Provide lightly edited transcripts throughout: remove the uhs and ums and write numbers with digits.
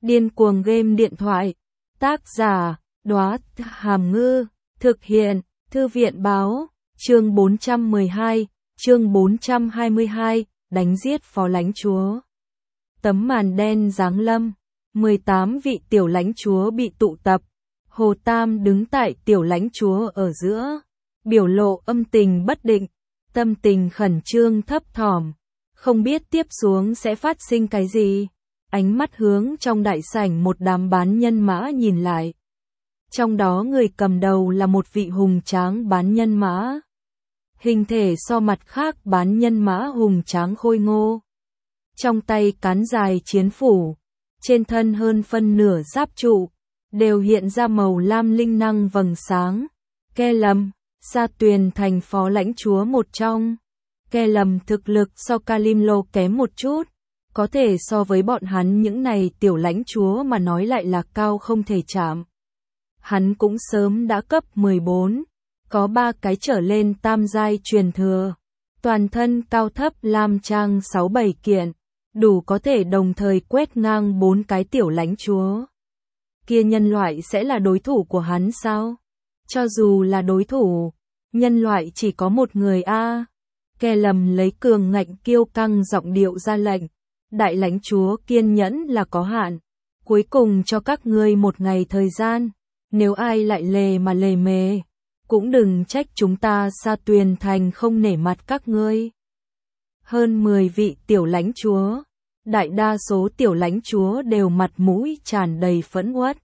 Điên cuồng game điện thoại. Tác giả, Đóa Hàm Ngư. Thực hiện, Thư viện báo. Chương 412, chương 422, đánh giết phó lãnh chúa. Tấm màn đen giáng lâm. 18 vị tiểu lãnh chúa bị tụ tập. Hồ Tam đứng tại tiểu lãnh chúa ở giữa. Biểu lộ âm tình bất định. Tâm tình khẩn trương thấp thỏm. Không biết tiếp xuống sẽ phát sinh cái gì. Ánh mắt hướng trong đại sảnh một đám bán nhân mã nhìn lại. Trong đó người cầm đầu là một vị hùng tráng bán nhân mã. Hình thể so mặt khác bán nhân mã hùng tráng khôi ngô. Trong tay cán dài chiến phủ. Trên thân hơn phân nửa giáp trụ. Đều hiện ra màu lam linh năng vầng sáng. Ke Lâm, Sa Tuyền thành phó lãnh chúa một trong. Ke Lâm thực lực so Kalimlo kém một chút. Có thể so với bọn hắn những này tiểu lãnh chúa mà nói lại là cao không thể chạm. Hắn cũng sớm đã cấp 14, có 3 cái trở lên tam giai truyền thừa. Toàn thân cao thấp lam trang 6-7 kiện, đủ có thể đồng thời quét ngang 4 cái tiểu lãnh chúa. Kia nhân loại sẽ là đối thủ của hắn sao? Cho dù là đối thủ, nhân loại chỉ có một người a. Ke Lâm lấy cường ngạnh kiêu căng giọng điệu ra lệnh. Đại lãnh chúa kiên nhẫn là có hạn. Cuối cùng cho các ngươi một ngày thời gian. Nếu ai lại lề mà lề mề, cũng đừng trách chúng ta Sa Tuyền thành không nể mặt các ngươi. Hơn 10 vị tiểu lãnh chúa. Đại đa số tiểu lãnh chúa đều mặt mũi tràn đầy phẫn uất.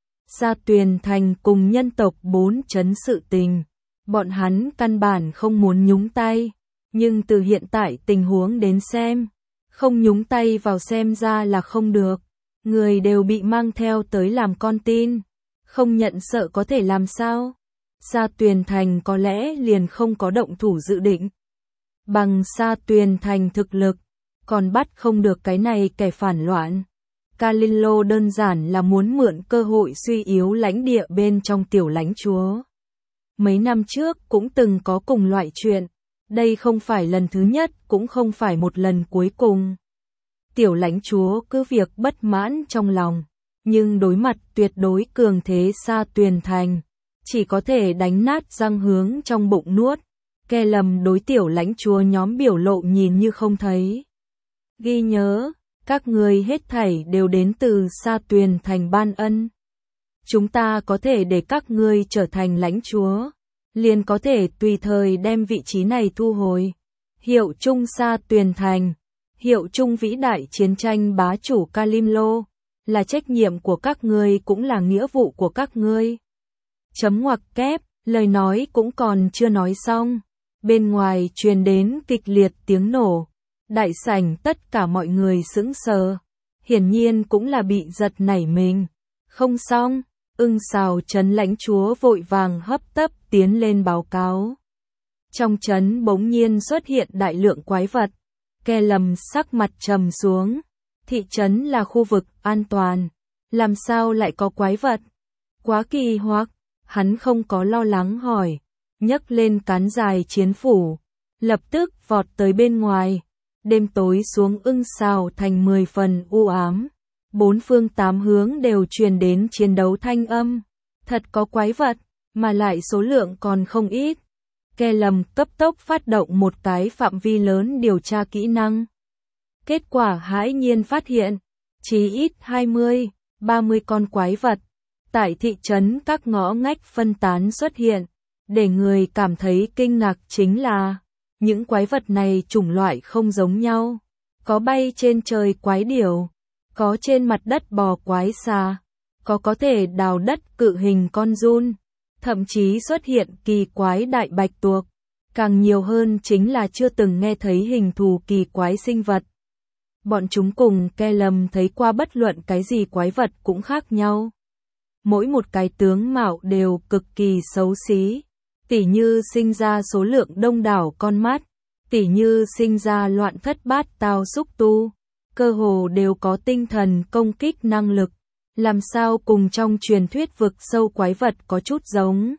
Sa Tuyền thành cùng nhân tộc 4 chấn sự tình. Bọn hắn căn bản không muốn nhúng tay. Nhưng từ hiện tại tình huống đến xem, không nhúng tay vào xem ra là không được. Người đều bị mang theo tới làm con tin. Không nhận sợ có thể làm sao? Sa Tuyền thành có lẽ liền không có động thủ dự định. Bằng Sa Tuyền thành thực lực, còn bắt không được cái này kẻ phản loạn. Kalimlo đơn giản là muốn mượn cơ hội suy yếu lãnh địa bên trong tiểu lãnh chúa. Mấy năm trước cũng từng có cùng loại chuyện. Đây không phải lần thứ nhất, cũng không phải một lần cuối cùng. Tiểu lãnh chúa cứ việc bất mãn trong lòng, nhưng đối mặt tuyệt đối cường thế Sa Tuyền thành, chỉ có thể đánh nát răng hướng trong bụng nuốt. Ke Lâm đối tiểu lãnh chúa nhóm biểu lộ nhìn như không thấy. Ghi nhớ, các ngươi hết thảy đều đến từ Sa Tuyền thành ban ân. Chúng ta có thể để các ngươi trở thành lãnh chúa, liền có thể tùy thời đem vị trí này thu hồi. Hiệu chung Sa Tuyền thành, hiệu chung vĩ đại chiến tranh bá chủ Kalimlo, là trách nhiệm của các ngươi cũng là nghĩa vụ của các ngươi. Chấm ngoặc kép, lời nói cũng còn chưa nói xong. Bên ngoài truyền đến kịch liệt tiếng nổ. Đại sảnh tất cả mọi người sững sờ. Hiển nhiên cũng là bị giật nảy mình. Không xong, Ưng Sào trấn lãnh chúa vội vàng hấp tấp tiến lên báo cáo. Trong trấn bỗng nhiên xuất hiện đại lượng quái vật. Ke Lâm sắc mặt trầm xuống. Thị trấn là khu vực an toàn. Làm sao lại có quái vật? Quá kỳ hoặc, hắn không có lo lắng hỏi. Nhấc lên cán dài chiến phủ. Lập tức vọt tới bên ngoài. Đêm tối xuống Ưng Sào thành 10 phần u ám. 4 phương 8 hướng đều truyền đến chiến đấu thanh âm. Thật có quái vật, mà lại số lượng còn không ít. Ke Lâm cấp tốc phát động một cái phạm vi lớn điều tra kỹ năng. Kết quả hãi nhiên phát hiện, chí ít 20, 30 con quái vật. Tại thị trấn các ngõ ngách phân tán xuất hiện. Để người cảm thấy kinh ngạc chính là, những quái vật này chủng loại không giống nhau. Có bay trên trời quái điểu. Có trên mặt đất bò quái xà, có thể đào đất cự hình con giun, thậm chí xuất hiện kỳ quái đại bạch tuộc. Càng nhiều hơn chính là chưa từng nghe thấy hình thù kỳ quái sinh vật. Bọn chúng cùng Ke Lâm thấy qua bất luận cái gì quái vật cũng khác nhau. Mỗi một cái tướng mạo đều cực kỳ xấu xí, tỉ như sinh ra số lượng đông đảo con mắt, tỉ như sinh ra loạn thất bát tao xúc tu. Cơ hồ đều có tinh thần công kích năng lực, làm sao cùng trong truyền thuyết vực sâu quái vật có chút giống.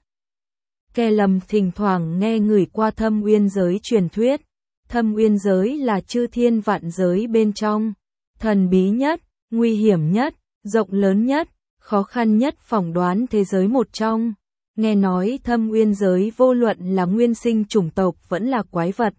Ke Lâm thỉnh thoảng nghe ngửi qua Thâm Uyên giới truyền thuyết. Thâm Uyên giới là chư thiên vạn giới bên trong, thần bí nhất, nguy hiểm nhất, rộng lớn nhất, khó khăn nhất phỏng đoán thế giới một trong. Nghe nói Thâm Uyên giới vô luận là nguyên sinh chủng tộc vẫn là quái vật.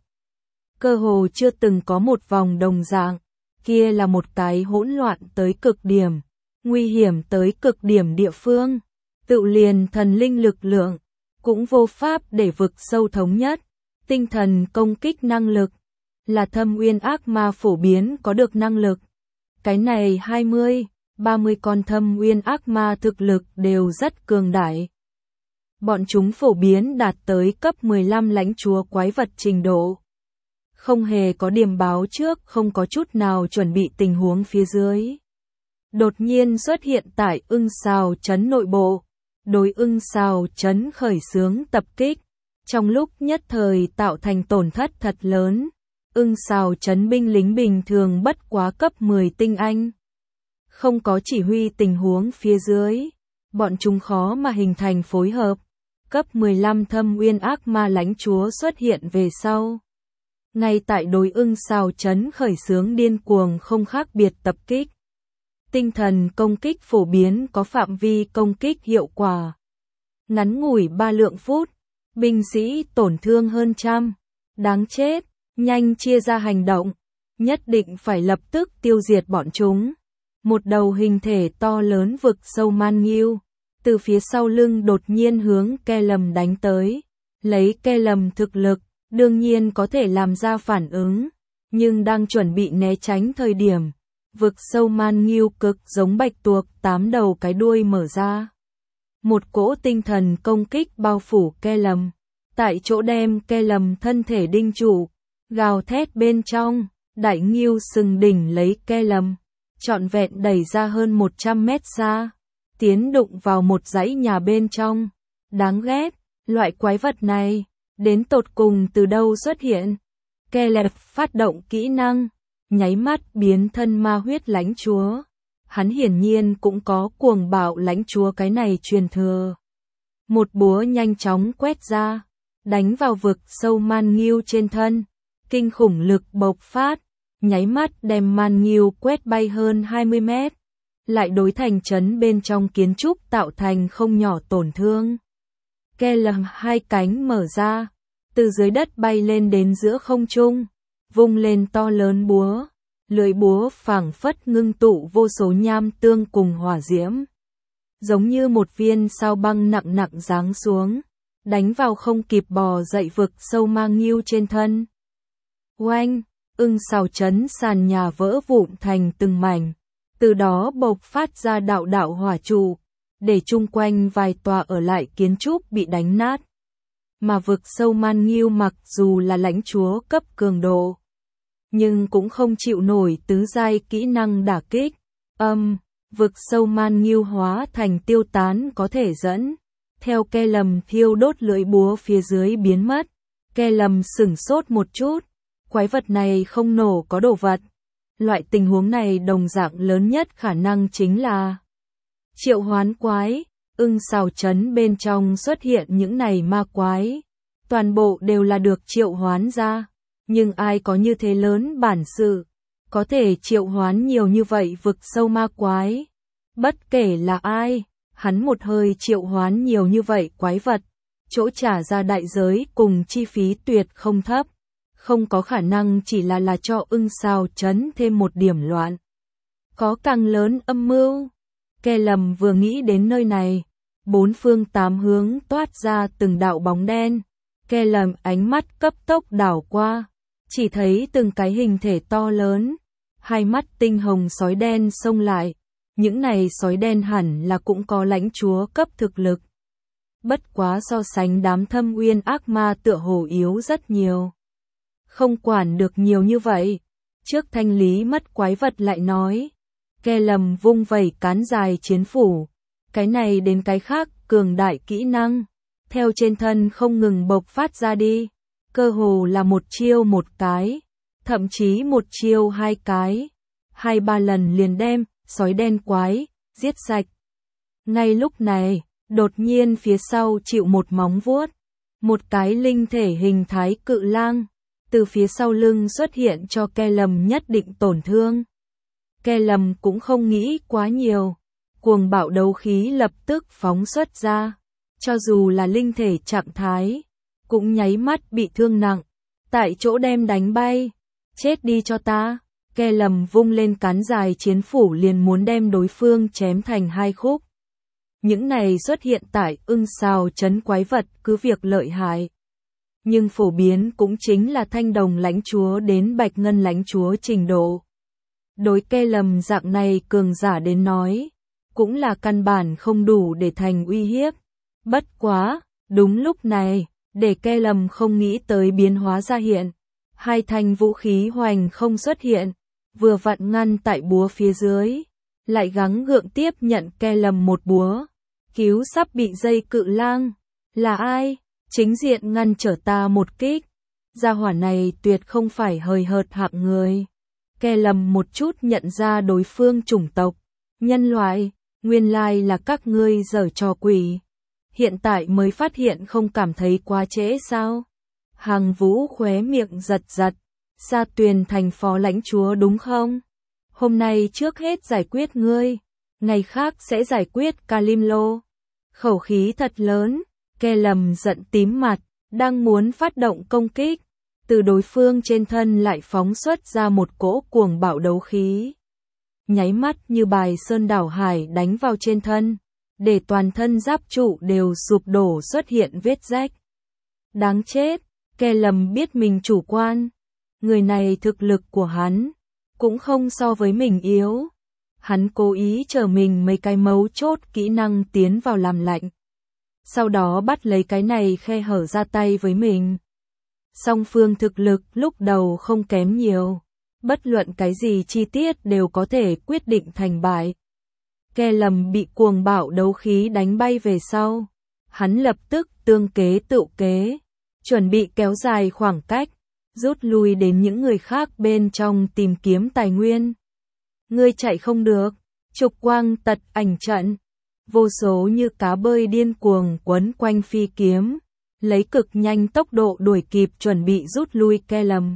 Cơ hồ chưa từng có một vòng đồng dạng, kia là một cái hỗn loạn tới cực điểm, nguy hiểm tới cực điểm địa phương, tự liền thần linh lực lượng, cũng vô pháp để vực sâu thống nhất, tinh thần công kích năng lực, là Thâm Uyên ác ma phổ biến có được năng lực. Cái này 20, 30 con Thâm Uyên ác ma thực lực đều rất cường đại. Bọn chúng phổ biến đạt tới cấp 15 lãnh chúa quái vật trình độ. Không hề có điểm báo trước, không có chút nào chuẩn bị tình huống phía dưới. Đột nhiên xuất hiện tại Ưng Sào trấn nội bộ, đối Ưng Sào trấn khởi xướng tập kích, trong lúc nhất thời tạo thành tổn thất thật lớn. Ưng Sào trấn binh lính bình thường bất quá cấp 10 tinh anh. Không có chỉ huy tình huống phía dưới, bọn chúng khó mà hình thành phối hợp. Cấp 15 Thâm Uyên ác ma lãnh chúa xuất hiện về sau. Ngay tại đối Ưng Sào trấn khởi xướng điên cuồng không khác biệt tập kích. Tinh thần công kích phổ biến có phạm vi công kích hiệu quả. Ngắn ngủi 3 lượng phút, binh sĩ tổn thương hơn trăm. Đáng chết, nhanh chia ra hành động, nhất định phải lập tức tiêu diệt bọn chúng. Một đầu hình thể to lớn vực sâu man nghiêu, từ phía sau lưng đột nhiên hướng Kellam đánh tới. Lấy Kellam thực lực, đương nhiên có thể làm ra phản ứng, nhưng đang chuẩn bị né tránh thời điểm, vực sâu man nghiêu cực giống bạch tuộc 8 đầu cái đuôi mở ra. Một cỗ tinh thần công kích bao phủ Kellam, tại chỗ đem Kellam thân thể đinh trụ, gào thét bên trong, đại nghiêu sừng đỉnh lấy Kellam, trọn vẹn đẩy ra hơn 100 mét xa, tiến đụng vào một dãy nhà bên trong. Đáng ghét, loại quái vật này, đến tột cùng từ đâu xuất hiện? Kellam phát động kỹ năng, nháy mắt biến thân ma huyết lãnh chúa. Hắn hiển nhiên cũng có cuồng bạo lãnh chúa cái này truyền thừa. Một búa nhanh chóng quét ra, đánh vào vực sâu man nghiêu trên thân. Kinh khủng lực bộc phát, nháy mắt đem man nghiêu quét bay hơn 20 mét. Lại đối thành trấn bên trong kiến trúc tạo thành không nhỏ tổn thương. Kellam hai cánh mở ra, từ dưới đất bay lên đến giữa không trung, vung lên to lớn búa, lưỡi búa phảng phất ngưng tụ vô số nham tương cùng hỏa diễm, giống như một viên sao băng nặng nặng giáng xuống, đánh vào không kịp bò dậy vực sâu man nghiêu trên thân. Oanh, Ưng Sào trấn sàn nhà vỡ vụn thành từng mảnh, từ đó bộc phát ra đạo đạo hỏa trụ, để chung quanh vài tòa ở lại kiến trúc bị đánh nát. Mà vực sâu man nghiêu mặc dù là lãnh chúa cấp cường độ, nhưng cũng không chịu nổi tứ giai kỹ năng đả kích. Vực sâu man nghiêu hóa thành tiêu tán có thể dẫn. Theo Kellam thiêu đốt lưỡi búa phía dưới biến mất. Kellam sửng sốt một chút. Quái vật này không nổ có đồ vật. Loại tình huống này đồng dạng lớn nhất khả năng chính là triệu hoán quái. Ưng Sào trấn bên trong xuất hiện những này ma quái. Toàn bộ đều là được triệu hoán ra. Nhưng ai có như thế lớn bản sự, có thể triệu hoán nhiều như vậy vực sâu ma quái. Bất kể là ai, hắn một hơi triệu hoán nhiều như vậy quái vật, chỗ trả ra đại giới cùng chi phí tuyệt không thấp. Không có khả năng chỉ là cho Ưng Sào trấn thêm một điểm loạn. Có càng lớn âm mưu. Kellam vừa nghĩ đến nơi này, bốn phương tám hướng toát ra từng đạo bóng đen. Kellam ánh mắt cấp tốc đảo qua, chỉ thấy từng cái hình thể to lớn, hai mắt tinh hồng sói đen xông lại. Những này sói đen hẳn là cũng có lãnh chúa cấp thực lực. Bất quá so sánh đám Thâm Uyên ác ma tựa hồ yếu rất nhiều. Không quản được nhiều như vậy. Trước thanh lý mất quái vật lại nói. Kellam vung vẩy cán dài chiến phủ. Cái này đến cái khác cường đại kỹ năng. Theo trên thân không ngừng bộc phát ra đi. Cơ hồ là một chiêu một cái. Thậm chí một chiêu hai cái. 2-3 lần liền đem sói đen quái giết sạch. Ngay lúc này, đột nhiên phía sau chịu một móng vuốt. Một cái linh thể hình thái cự lang. Từ phía sau lưng xuất hiện cho Kellam nhất định tổn thương. Ke Lâm cũng không nghĩ quá nhiều. Cuồng bạo đấu khí lập tức phóng xuất ra. Cho dù là linh thể trạng thái, cũng nháy mắt bị thương nặng. Tại chỗ đem đánh bay. Chết đi cho ta. Ke Lâm vung lên cán dài chiến phủ liền muốn đem đối phương chém thành hai khúc. Những này xuất hiện tại ưng xào trấn quái vật cứ việc lợi hại. Nhưng phổ biến cũng chính là thanh đồng lãnh chúa đến bạch ngân lãnh chúa trình độ. Đối Ke Lâm dạng này cường giả đến nói, cũng là căn bản không đủ để thành uy hiếp. Bất quá, đúng lúc này, để Ke Lâm không nghĩ tới biến hóa ra hiện. Hai thanh vũ khí hoành không xuất hiện, vừa vặn ngăn tại búa phía dưới, lại gắng gượng tiếp nhận Ke Lâm một búa. Cứu sắp bị dây cự lang. Là ai? Chính diện ngăn trở ta một kích. Gia hỏa này tuyệt không phải hời hợt hạng người. Ke Lâm một chút nhận ra đối phương chủng tộc. Nhân loại, nguyên lai là các ngươi giở trò quỷ. Hiện tại mới phát hiện không cảm thấy quá trễ sao? Hàng Vũ khóe miệng giật giật. Sa Tuyền thành phó lãnh chúa đúng không? Hôm nay trước hết giải quyết ngươi. Ngày khác sẽ giải quyết Kalim Lô. Khẩu khí thật lớn. Ke Lâm giận tím mặt, đang muốn phát động công kích. Từ đối phương trên thân lại phóng xuất ra một cỗ cuồng bạo đấu khí. Nháy mắt như bài sơn đảo hải đánh vào trên thân, để toàn thân giáp trụ đều sụp đổ xuất hiện vết rách. Đáng chết, Ke Lâm biết mình chủ quan. Người này thực lực của hắn cũng không so với mình yếu. Hắn cố ý chờ mình mấy cái mấu chốt kỹ năng tiến vào làm lạnh. Sau đó bắt lấy cái này khe hở ra tay với mình. Song phương thực lực lúc đầu không kém nhiều. Bất luận cái gì chi tiết đều có thể quyết định thành bại. Ke Lâm bị cuồng bạo đấu khí đánh bay về sau. Hắn lập tức tương kế tự kế. Chuẩn bị kéo dài khoảng cách. Rút lui đến những người khác bên trong tìm kiếm tài nguyên. Ngươi chạy không được. Trục quang tật ảnh trận. Vô số như cá bơi điên cuồng quấn quanh phi kiếm. Lấy cực nhanh tốc độ đuổi kịp chuẩn bị rút lui Ke Lâm.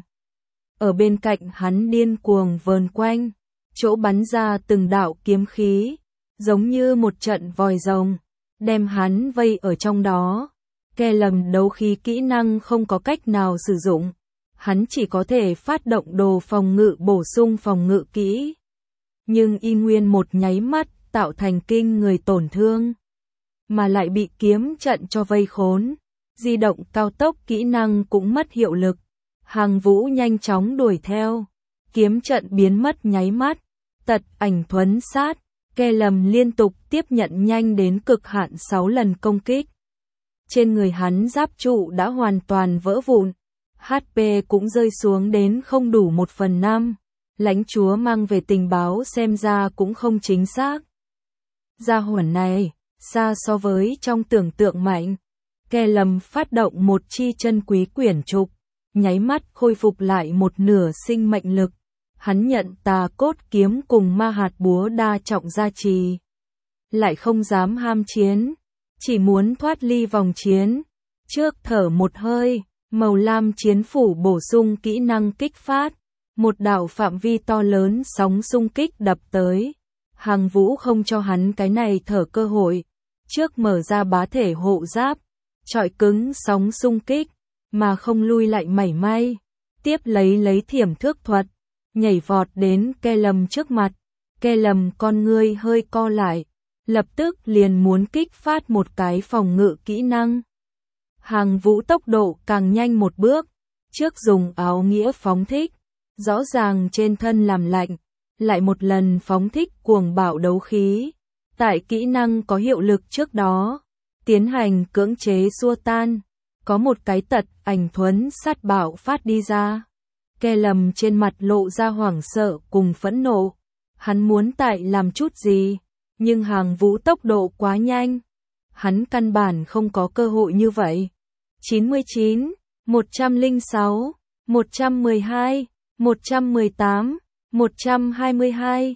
Ở bên cạnh hắn điên cuồng vờn quanh. Chỗ bắn ra từng đạo kiếm khí. Giống như một trận vòi rồng. Đem hắn vây ở trong đó. Ke Lâm đấu khí kỹ năng không có cách nào sử dụng. Hắn chỉ có thể phát động đồ phòng ngự bổ sung phòng ngự kỹ. Nhưng y nguyên một nháy mắt tạo thành kinh người tổn thương. Mà lại bị kiếm trận cho vây khốn. Di động cao tốc kỹ năng cũng mất hiệu lực. Hàng Vũ nhanh chóng đuổi theo. Kiếm trận biến mất nháy mắt. Tật ảnh thuấn sát. Ke Lâm liên tục tiếp nhận nhanh đến cực hạn 6 lần công kích. Trên người hắn giáp trụ đã hoàn toàn vỡ vụn. HP cũng rơi xuống đến không đủ 1/5. Lãnh chúa mang về tình báo xem ra cũng không chính xác. Gia hỏa này, xa so với trong tưởng tượng mạnh. Ke Lâm phát động một chi chân quý quyển trục, nháy mắt khôi phục lại một nửa sinh mệnh lực. Hắn nhận tà cốt kiếm cùng ma hạt búa đa trọng gia trì. Lại không dám ham chiến, chỉ muốn thoát ly vòng chiến. Trước thở một hơi, màu lam chiến phủ bổ sung kỹ năng kích phát. Một đạo phạm vi to lớn sóng xung kích đập tới. Hàng Vũ không cho hắn cái này thở cơ hội. Trước mở ra bá thể hộ giáp, chọi cứng sóng xung kích, mà không lui lại mảy may. Tiếp lấy thiểm thước thuật, nhảy vọt đến Ke Lâm trước mặt. Ke Lâm con ngươi hơi co lại, lập tức liền muốn kích phát một cái phòng ngự kỹ năng. Hàng Vũ tốc độ càng nhanh một bước, trước dùng áo nghĩa phóng thích, rõ ràng trên thân làm lạnh, lại một lần phóng thích cuồng bạo đấu khí. Tại kỹ năng có hiệu lực trước đó, tiến hành cưỡng chế xua tan, có một cái tật ảnh thuấn sát bạo phát đi ra. Ke Lâm trên mặt lộ ra hoảng sợ cùng phẫn nộ. Hắn muốn tại làm chút gì, nhưng Hàng Vũ tốc độ quá nhanh. Hắn căn bản không có cơ hội như vậy. 99, 106, 112, 118, 122,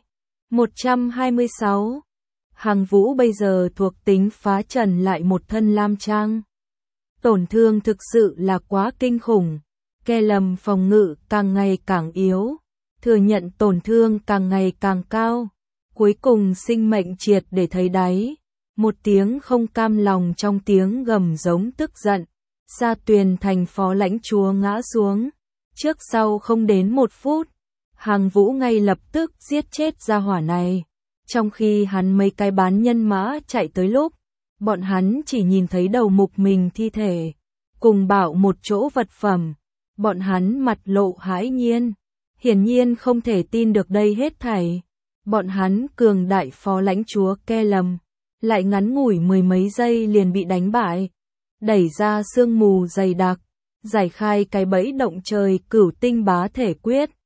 126. Hàng Vũ bây giờ thuộc tính phá trần lại một thân lam trang. Tổn thương thực sự là quá kinh khủng. Ke Lâm phòng ngự càng ngày càng yếu. thừa nhận tổn thương càng ngày càng cao, cuối cùng sinh mệnh triệt để thấy đáy. Một tiếng không cam lòng trong tiếng gầm giống tức giận, Sa Tuyền thành phó lãnh chúa ngã xuống. Trước sau không đến 1 phút, Hàng Vũ ngay lập tức giết chết gia hỏa này. Trong khi hắn mấy cái bán nhân mã chạy tới lúc, bọn hắn chỉ nhìn thấy đầu mục mình thi thể, cùng bảo một chỗ vật phẩm. Bọn hắn mặt lộ hãi nhiên, hiển nhiên không thể tin được đây hết thảy. Bọn hắn cường đại phó lãnh chúa Ke Lầm, lại ngắn ngủi 10 mấy giây liền bị đánh bại, đẩy ra sương mù dày đặc, giải khai cái bẫy động trời Cửu Tinh Bá Thể Quyết.